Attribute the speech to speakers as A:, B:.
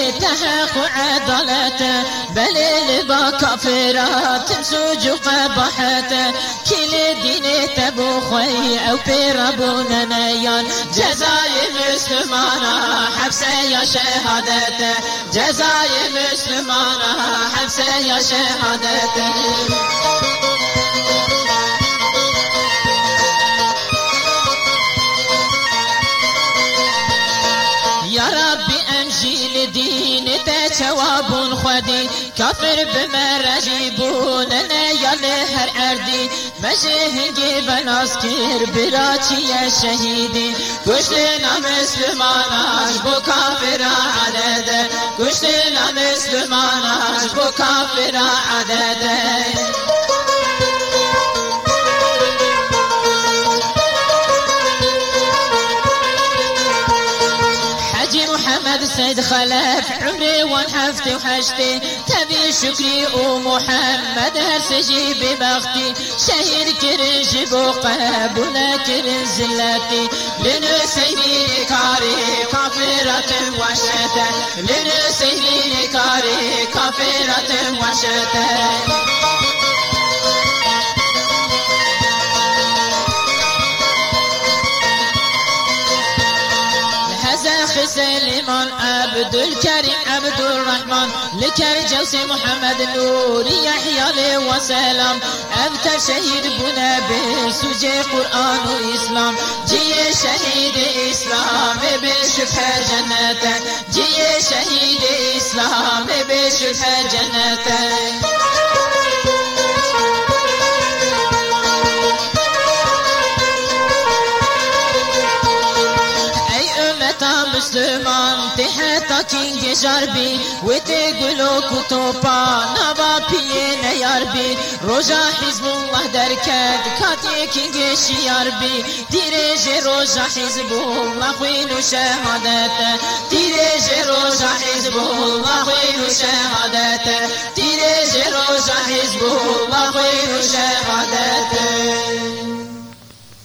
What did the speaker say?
A: تحقق عدالته بل با كافرات سوج قبحته كل دين تبو خوي او بيربون نيان جزاي مسلمانا حبسه يا شهادته جزاي مسلمانا حبسه يا شهادته يا ربي انجيل دين تجواب خدي كافر بمرجيبون يا لهر اردي مجهنجي بناسكر براتي يا شهيدي كشتنا مسلماناش بو كافر عدد كشتنا مسلماناش بو كافر عدد محمد سيد خلف عمري وانحفتي وحشتي تبي شكري ومحمد هرسجي ببختي شهيد كرنج بقبونا كرن زلاتي لنسيني كاري كافرة وشتا لنسيني كاري كافرة وشتا سليمان عبد الكريم عبد الرحمن لكر جوسي محمد نور يحيى وسلام أبتر شهيد بنا بسجي قرآن وإسلام جي شهيد إسلام بشفه جنته جي شهيد إسلام بشفه جنته مسلمان تحتا كينج جربي وتقولوا كتوبا نبا بينا ياربي رجا حزب الله دركات كاتي كينج شياربي ديريج رجا حزب الله خوين شهادته